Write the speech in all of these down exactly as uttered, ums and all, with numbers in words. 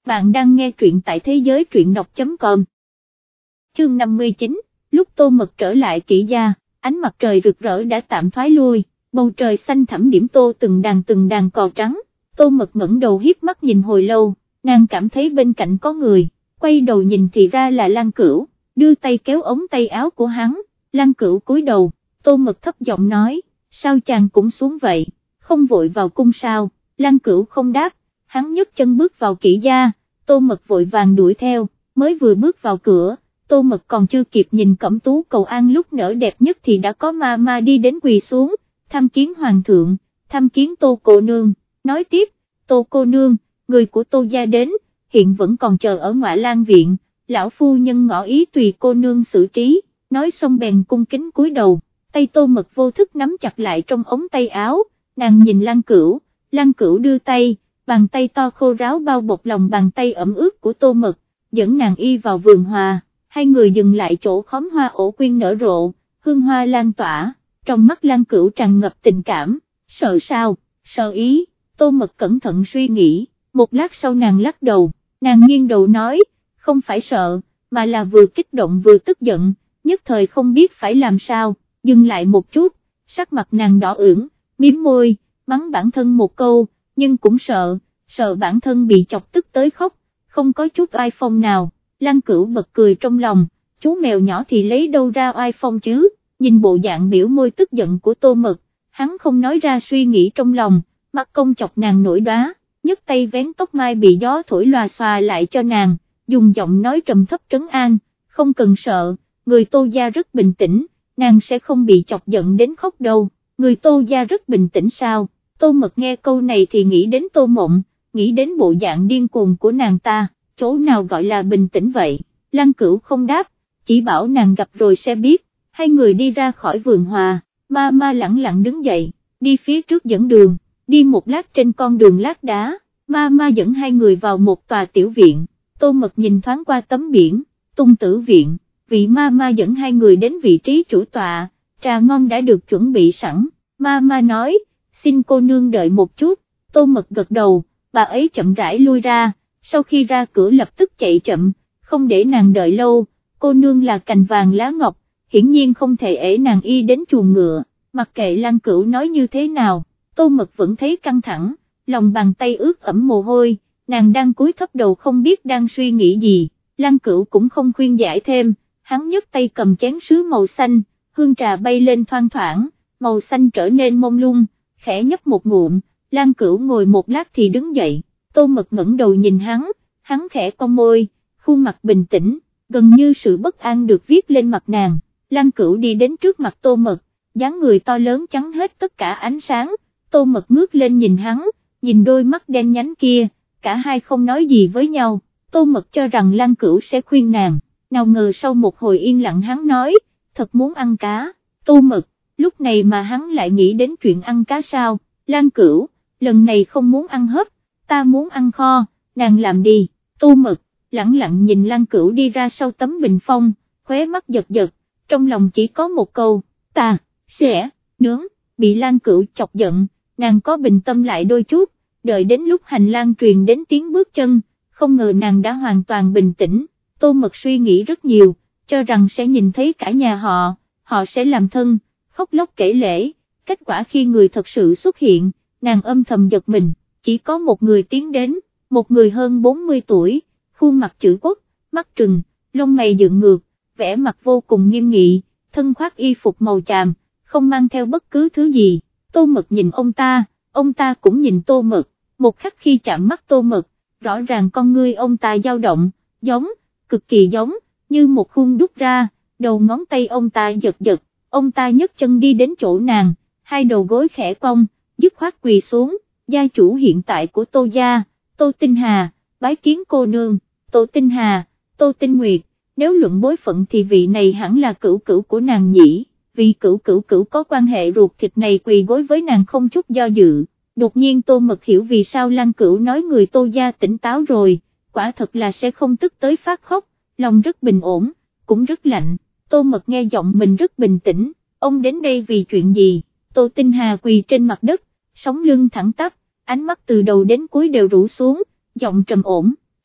Bạn đang nghe truyện tại thế giới truyện đọc chấm com. Chương năm mươi chín, lúc Tô Mật trở lại Kỷ gia, ánh mặt trời rực rỡ đã tạm thoái lui, bầu trời xanh thẳm điểm tô từng đàn từng đàn cò trắng. Tô Mật ngẩng đầu hiếp mắt nhìn hồi lâu, nàng cảm thấy bên cạnh có người, quay đầu nhìn thì ra là Lan Cửu, đưa tay kéo ống tay áo của hắn. Lan Cửu cúi đầu, Tô Mật thấp giọng nói, sao chàng cũng xuống vậy, không vội vào cung sao? Lan Cửu không đáp, hắn nhấc chân bước vào Kỷ gia. Tô Mật vội vàng đuổi theo, mới vừa bước vào cửa, Tô Mật còn chưa kịp nhìn Cẩm Tú cầu an lúc nở đẹp nhất thì đã có ma ma đi đến quỳ xuống, tham kiến hoàng thượng, tham kiến Tô cô nương. Nói tiếp, Tô cô nương, người của Tô gia đến, hiện vẫn còn chờ ở Ngoại Lang viện, lão phu nhân ngỏ ý tùy cô nương xử trí. Nói xong bèn cung kính cúi đầu, tay Tô Mật vô thức nắm chặt lại trong ống tay áo, nàng nhìn Lan Cửu, Lan Cửu đưa tay, bàn tay to khô ráo bao bọc lòng bàn tay ẩm ướt của Tô Mật, dẫn nàng y vào vườn hoa. Hai người dừng lại chỗ khóm hoa ổ quyên nở rộ, hương hoa lan tỏa, trong mắt Lan Cửu tràn ngập tình cảm. Sợ sao? Sợ ý. Tô Mật cẩn thận suy nghĩ, một lát sau nàng lắc đầu, nàng nghiêng đầu nói, không phải sợ, mà là vừa kích động vừa tức giận, nhất thời không biết phải làm sao. Dừng lại một chút, sắc mặt nàng đỏ ửng, mím môi, mắng bản thân một câu, nhưng cũng sợ, sợ bản thân bị chọc tức tới khóc, không có chút oai phong nào. Lan Cửu bật cười trong lòng, chú mèo nhỏ thì lấy đâu ra oai phong chứ? Nhìn bộ dạng biểu môi tức giận của Tô Mật, hắn không nói ra suy nghĩ trong lòng, mắt công chọc nàng nổi đóa, nhấc tay vén tóc mai bị gió thổi loà xòa lại cho nàng, dùng giọng nói trầm thấp trấn an, không cần sợ, người Tô gia rất bình tĩnh, nàng sẽ không bị chọc giận đến khóc đâu. Người Tô gia rất bình tĩnh sao? Tô Mật nghe câu này thì nghĩ đến Tô Mộng, nghĩ đến bộ dạng điên cuồng của nàng ta, chỗ nào gọi là bình tĩnh vậy? Lan Cửu không đáp, chỉ bảo nàng gặp rồi sẽ biết. Hai người đi ra khỏi vườn hoa, ma ma lẳng lặng đứng dậy, đi phía trước dẫn đường, đi một lát trên con đường lát đá, ma ma dẫn hai người vào một tòa tiểu viện. Tô Mật nhìn thoáng qua tấm biển, Tung Tử viện, vị ma ma dẫn hai người đến vị trí chủ tọa, trà ngon đã được chuẩn bị sẵn. Ma ma nói, xin cô nương đợi một chút. Tô Mật gật đầu, bà ấy chậm rãi lui ra, sau khi ra cửa lập tức chạy chậm, không để nàng đợi lâu. Cô nương là cành vàng lá ngọc, hiển nhiên không thể ể nàng y đến chuồng ngựa. Mặc kệ Lan Cửu nói như thế nào, Tô Mật vẫn thấy căng thẳng, lòng bàn tay ướt ẩm mồ hôi, nàng đang cúi thấp đầu không biết đang suy nghĩ gì. Lan Cửu cũng không khuyên giải thêm, hắn nhấc tay cầm chén sứ màu xanh, hương trà bay lên thoang thoảng, màu xanh trở nên mông lung, khẽ nhấp một ngụm. Lan Cửu ngồi một lát thì đứng dậy. Tô Mật ngẩng đầu nhìn hắn, hắn khẽ cong môi, khuôn mặt bình tĩnh, gần như sự bất an được viết lên mặt nàng. Lan Cửu đi đến trước mặt Tô Mật, dáng người to lớn chắn hết tất cả ánh sáng. Tô Mật ngước lên nhìn hắn, nhìn đôi mắt đen nhánh kia, cả hai không nói gì với nhau. Tô Mật cho rằng Lan Cửu sẽ khuyên nàng, nào ngờ sau một hồi yên lặng hắn nói, thật muốn ăn cá. Tô Mật, lúc này mà hắn lại nghĩ đến chuyện ăn cá sao? Lan Cửu, lần này không muốn ăn hấp, ta muốn ăn kho, nàng làm đi. Tô Mật, lẳng lặng nhìn Lan Cửu đi ra sau tấm bình phong, khóe mắt giật giật, trong lòng chỉ có một câu, ta, sẽ, nướng. Bị Lan Cửu chọc giận, nàng có bình tâm lại đôi chút, đợi đến lúc hành lang truyền đến tiếng bước chân, không ngờ nàng đã hoàn toàn bình tĩnh. Tô Mật suy nghĩ rất nhiều, cho rằng sẽ nhìn thấy cả nhà họ, họ sẽ làm thân, khóc lóc kể lể. Kết quả khi người thật sự xuất hiện, nàng âm thầm giật mình, chỉ có một người tiến đến, một người hơn bốn mươi tuổi, khuôn mặt chữ quốc, mắt trừng, lông mày dựng ngược, vẻ mặt vô cùng nghiêm nghị, thân khoác y phục màu chàm, không mang theo bất cứ thứ gì. Tô Mật nhìn ông ta, ông ta cũng nhìn Tô Mật, một khắc khi chạm mắt Tô Mật, rõ ràng con ngươi ông ta dao động, giống, cực kỳ giống, như một khuôn đúc ra, đầu ngón tay ông ta giật giật, ông ta nhấc chân đi đến chỗ nàng, hai đầu gối khẽ cong, dứt khoát quỳ xuống. Gia chủ hiện tại của Tô gia, Tô Tinh Hà, bái kiến cô nương. Tô Tinh Hà, Tô Tinh Nguyệt, nếu luận bối phận thì vị này hẳn là cửu cửu của nàng nhỉ, vì cửu cửu cửu có quan hệ ruột thịt này quỳ gối với nàng không chút do dự. Đột nhiên Tô Mật hiểu vì sao Lan Cửu nói người Tô gia tỉnh táo rồi, quả thật là sẽ không tức tới phát khóc, lòng rất bình ổn, cũng rất lạnh. Tô Mật nghe giọng mình rất bình tĩnh, ông đến đây vì chuyện gì? Tô Tinh Hà quỳ trên mặt đất, sống lưng thẳng tắp, ánh mắt từ đầu đến cuối đều rũ xuống, giọng trầm ổn,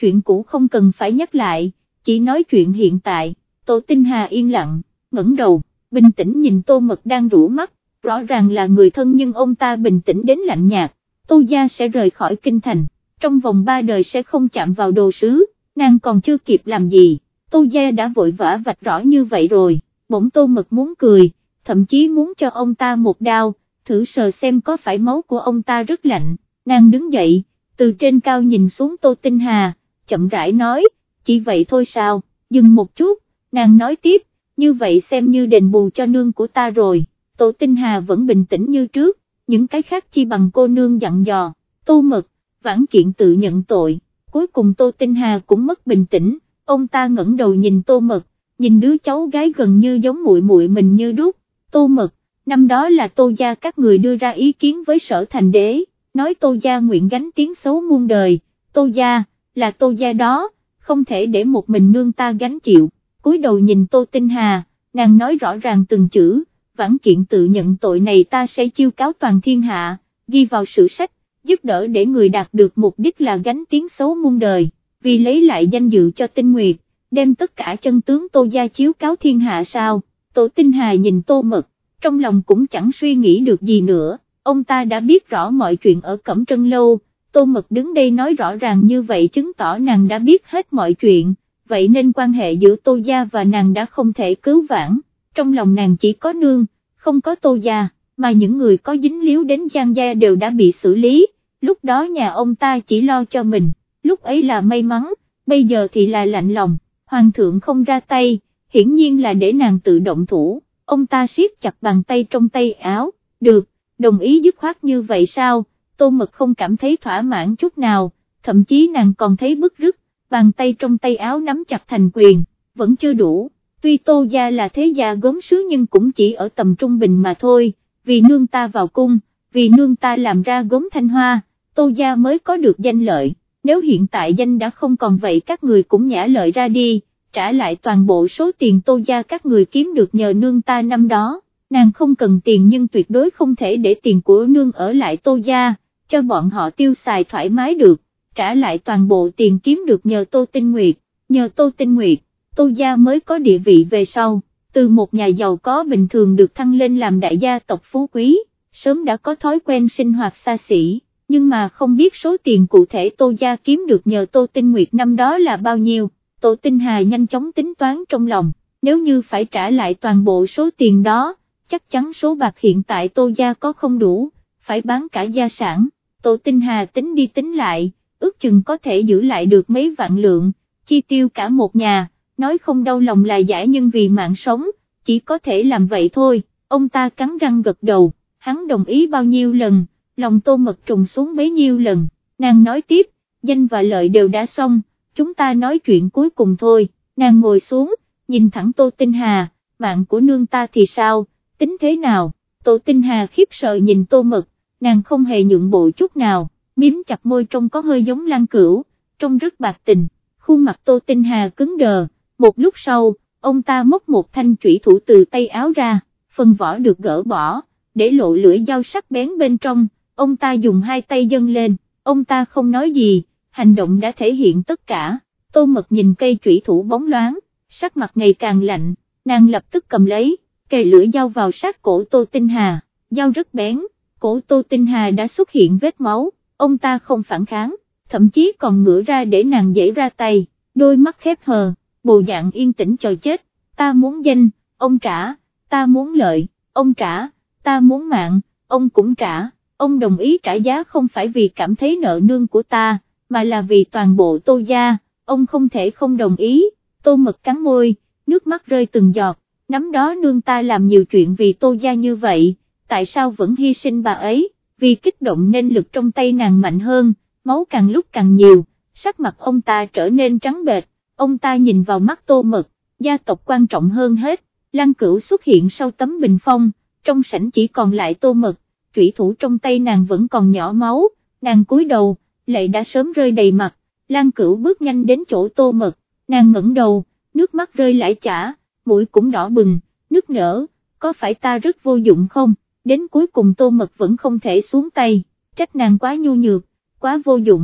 chuyện cũ không cần phải nhắc lại, chỉ nói chuyện hiện tại. Tô Tinh Hà yên lặng, ngẩng đầu, bình tĩnh nhìn Tô Mật đang rũ mắt, rõ ràng là người thân nhưng ông ta bình tĩnh đến lạnh nhạt. Tô gia sẽ rời khỏi kinh thành, trong vòng ba đời sẽ không chạm vào đồ sứ, nàng còn chưa kịp làm gì, Tô gia đã vội vã vạch rõ như vậy rồi. Bỗng Tô Mật muốn cười, thậm chí muốn cho ông ta một đao, thử sờ xem có phải máu của ông ta rất lạnh. Nàng đứng dậy, từ trên cao nhìn xuống Tô Tinh Hà, chậm rãi nói, chỉ vậy thôi sao? Dừng một chút, nàng nói tiếp, như vậy xem như đền bù cho nương của ta rồi. Tô Tinh Hà vẫn bình tĩnh như trước, những cái khác chi bằng cô nương dặn dò. Tô Mật, Vãn Kiện tự nhận tội. Cuối cùng Tô Tinh Hà cũng mất bình tĩnh, ông ta ngẩng đầu nhìn Tô Mật, nhìn đứa cháu gái gần như giống muội muội mình như đúc. Tô Mật, năm đó là Tô gia các người đưa ra ý kiến với Sở Thành Đế, nói Tô gia nguyện gánh tiếng xấu muôn đời, Tô gia, là Tô gia đó, không thể để một mình nương ta gánh chịu. Cúi đầu nhìn Tô Tinh Hà, nàng nói rõ ràng từng chữ, Vãn Kiện tự nhận tội này ta sẽ chiêu cáo toàn thiên hạ, ghi vào sử sách, giúp đỡ để người đạt được mục đích là gánh tiếng xấu muôn đời, vì lấy lại danh dự cho Tinh Nguyệt, đem tất cả chân tướng Tô gia chiếu cáo thiên hạ sao. Tô Tinh Hà nhìn Tô Mật, trong lòng cũng chẳng suy nghĩ được gì nữa, ông ta đã biết rõ mọi chuyện ở Cẩm Trân Lâu. Tô Mật đứng đây nói rõ ràng như vậy chứng tỏ nàng đã biết hết mọi chuyện, vậy nên quan hệ giữa Tô gia và nàng đã không thể cứu vãn, trong lòng nàng chỉ có nương, không có Tô gia, mà những người có dính líu đến Giang gia đều đã bị xử lý, lúc đó nhà ông ta chỉ lo cho mình, lúc ấy là may mắn, bây giờ thì là lạnh lòng, hoàng thượng không ra tay, hiển nhiên là để nàng tự động thủ. Ông ta siết chặt bàn tay trong tay áo, được, đồng ý dứt khoát như vậy sao? Tô Mật không cảm thấy thỏa mãn chút nào, thậm chí nàng còn thấy bức rứt, bàn tay trong tay áo nắm chặt thành quyền, vẫn chưa đủ, tuy Tô gia là thế gia gốm sứ nhưng cũng chỉ ở tầm trung bình mà thôi, vì nương ta vào cung, vì nương ta làm ra gốm Thanh Hoa, Tô gia mới có được danh lợi, nếu hiện tại danh đã không còn vậy các người cũng nhả lợi ra đi, trả lại toàn bộ số tiền Tô gia các người kiếm được nhờ nương ta năm đó. Nàng không cần tiền nhưng tuyệt đối không thể để tiền của nương ở lại Tô gia, cho bọn họ tiêu xài thoải mái được, trả lại toàn bộ tiền kiếm được nhờ Tô Tinh Nguyệt, nhờ Tô Tinh Nguyệt, Tô gia mới có địa vị về sau, từ một nhà giàu có bình thường được thăng lên làm đại gia tộc phú quý, sớm đã có thói quen sinh hoạt xa xỉ, nhưng mà không biết số tiền cụ thể Tô gia kiếm được nhờ Tô Tinh Nguyệt năm đó là bao nhiêu. Tô Tinh Hà nhanh chóng tính toán trong lòng, nếu như phải trả lại toàn bộ số tiền đó, chắc chắn số bạc hiện tại Tô gia có không đủ, phải bán cả gia sản. Tô Tinh Hà tính đi tính lại, ước chừng có thể giữ lại được mấy vạn lượng, chi tiêu cả một nhà, nói không đau lòng là giả nhưng vì mạng sống, chỉ có thể làm vậy thôi. Ông ta cắn răng gật đầu, hắn đồng ý bao nhiêu lần, lòng Tô Mật trùng xuống bấy nhiêu lần. Nàng nói tiếp, danh và lợi đều đã xong, chúng ta nói chuyện cuối cùng thôi. Nàng ngồi xuống, nhìn thẳng Tô Tinh Hà, mạng của nương ta thì sao, tính thế nào? Tô Tinh Hà khiếp sợ nhìn Tô Mật, nàng không hề nhượng bộ chút nào, miếm chặt môi trông có hơi giống Lan Cửu, trông rất bạc tình. Khuôn mặt Tô Tinh Hà cứng đờ, một lúc sau, ông ta móc một thanh chủy thủ từ tay áo ra, phần vỏ được gỡ bỏ, để lộ lưỡi dao sắc bén bên trong, ông ta dùng hai tay dâng lên, ông ta không nói gì, hành động đã thể hiện tất cả. Tô Mật nhìn cây chủy thủ bóng loáng, sắc mặt ngày càng lạnh, nàng lập tức cầm lấy, kề lưỡi dao vào sát cổ Tô Tinh Hà, dao rất bén, cổ Tô Tinh Hà đã xuất hiện vết máu, ông ta không phản kháng, thậm chí còn ngửa ra để nàng dễ ra tay, đôi mắt khép hờ, bộ dạng yên tĩnh chờ chết. Ta muốn danh, ông trả, ta muốn lợi, ông trả, ta muốn mạng, ông cũng trả. Ông đồng ý trả giá không phải vì cảm thấy nợ nương của ta, mà là vì toàn bộ Tô gia, ông không thể không đồng ý. Tô Mật cắn môi, nước mắt rơi từng giọt, năm đó nương ta làm nhiều chuyện vì Tô gia như vậy, tại sao vẫn hy sinh bà ấy? Vì kích động nên lực trong tay nàng mạnh hơn, máu càng lúc càng nhiều, sắc mặt ông ta trở nên trắng bệch, ông ta nhìn vào mắt Tô Mật, gia tộc quan trọng hơn hết. Lan Cửu xuất hiện sau tấm bình phong, trong sảnh chỉ còn lại Tô Mật, chủy thủ trong tay nàng vẫn còn nhỏ máu, nàng cúi đầu, lệ đã sớm rơi đầy mặt. Lan Cửu bước nhanh đến chỗ Tô Mật, nàng ngẩng đầu, nước mắt rơi lã chả, mũi cũng đỏ bừng, nức nở, có phải ta rất vô dụng không? Đến cuối cùng Tô Mật vẫn không thể xuống tay, trách nàng quá nhu nhược, quá vô dụng,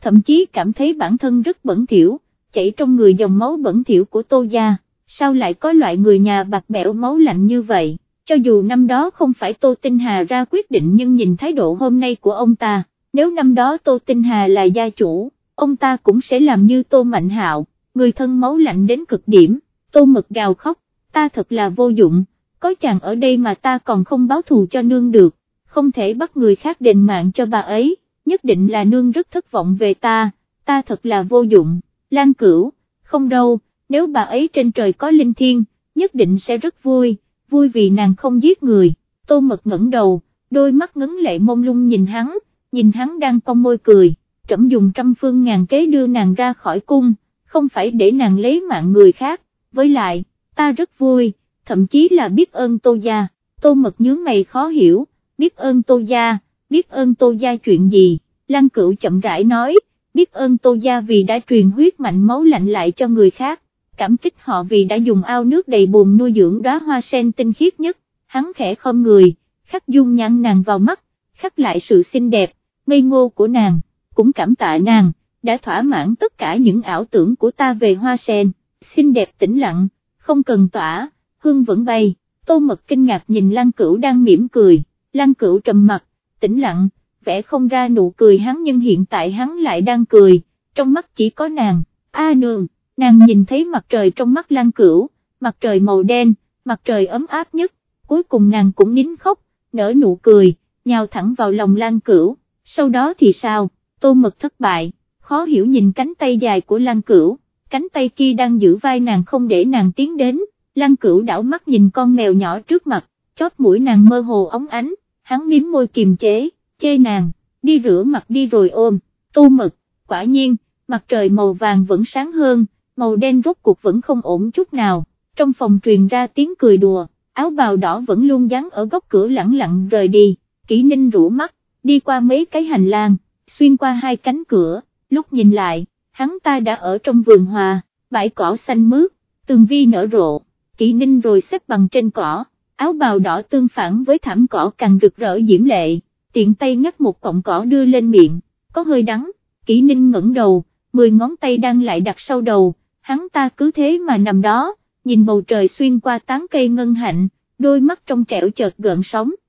thậm chí cảm thấy bản thân rất bẩn thỉu, chảy trong người dòng máu bẩn thỉu của Tô gia, sao lại có loại người nhà bạc bẽo máu lạnh như vậy, cho dù năm đó không phải Tô Tinh Hà ra quyết định nhưng nhìn thái độ hôm nay của ông ta, nếu năm đó Tô Tinh Hà là gia chủ, ông ta cũng sẽ làm như Tô Mạnh Hạo, người thân máu lạnh đến cực điểm. Tô Mật gào khóc, ta thật là vô dụng, có chàng ở đây mà ta còn không báo thù cho nương được, không thể bắt người khác đền mạng cho bà ấy, nhất định là nương rất thất vọng về ta, ta thật là vô dụng. Lan Cửu, không đâu, nếu bà ấy trên trời có linh thiêng, nhất định sẽ rất vui, vui vì nàng không giết người. Tô Mật ngẩng đầu, đôi mắt ngấn lệ mông lung nhìn hắn, nhìn hắn đang cong môi cười, trẫm dùng trăm phương ngàn kế đưa nàng ra khỏi cung, không phải để nàng lấy mạng người khác, với lại, ta rất vui, thậm chí là biết ơn Tô gia. Tô Mật nhướng mày khó hiểu, biết ơn Tô gia, biết ơn Tô gia chuyện gì? Lan Cửu chậm rãi nói, biết ơn Tô gia vì đã truyền huyết mạnh máu lạnh lại cho người khác, cảm kích họ vì đã dùng ao nước đầy bùn nuôi dưỡng đóa hoa sen tinh khiết nhất. Hắn khẽ khom người, khắc dung nhan nàng vào mắt, khắc lại sự xinh đẹp, ngây ngô của nàng, cũng cảm tạ nàng, đã thỏa mãn tất cả những ảo tưởng của ta về hoa sen, xinh đẹp tĩnh lặng, không cần tỏa, hương vẫn bay. Tô Mật kinh ngạc nhìn Lan Cửu đang mỉm cười, Lan Cửu trầm mặt, tĩnh lặng, vẽ không ra nụ cười hắn nhưng hiện tại hắn lại đang cười, trong mắt chỉ có nàng. A nương, nàng nhìn thấy mặt trời trong mắt Lan Cửu, mặt trời màu đen, mặt trời ấm áp nhất, cuối cùng nàng cũng nín khóc, nở nụ cười, nhào thẳng vào lòng Lan Cửu. Sau đó thì sao? Tô Mật thất bại, khó hiểu nhìn cánh tay dài của Lan Cửu, cánh tay kia đang giữ vai nàng không để nàng tiến đến. Lan Cửu đảo mắt nhìn con mèo nhỏ trước mặt, chóp mũi nàng mơ hồ óng ánh, hắn mím môi kiềm chế, chê nàng, đi rửa mặt đi rồi ôm. Tô Mật, quả nhiên, mặt trời màu vàng vẫn sáng hơn, màu đen rốt cuộc vẫn không ổn chút nào. Trong phòng truyền ra tiếng cười đùa, áo bào đỏ vẫn luôn dán ở góc cửa lẳng lặng rời đi. Kỷ Ninh rũ mắt, đi qua mấy cái hành lang, xuyên qua hai cánh cửa, lúc nhìn lại, hắn ta đã ở trong vườn hoa, bãi cỏ xanh mướt, tường vi nở rộ. Kỷ Ninh rồi xếp bằng trên cỏ, áo bào đỏ tương phản với thảm cỏ càng rực rỡ diễm lệ, tiện tay ngắt một cọng cỏ đưa lên miệng, có hơi đắng. Kỷ Ninh ngẩng đầu, mười ngón tay đang lại đặt sau đầu, hắn ta cứ thế mà nằm đó, nhìn bầu trời xuyên qua tán cây ngân hạnh, đôi mắt trong trẻo chợt gợn sóng.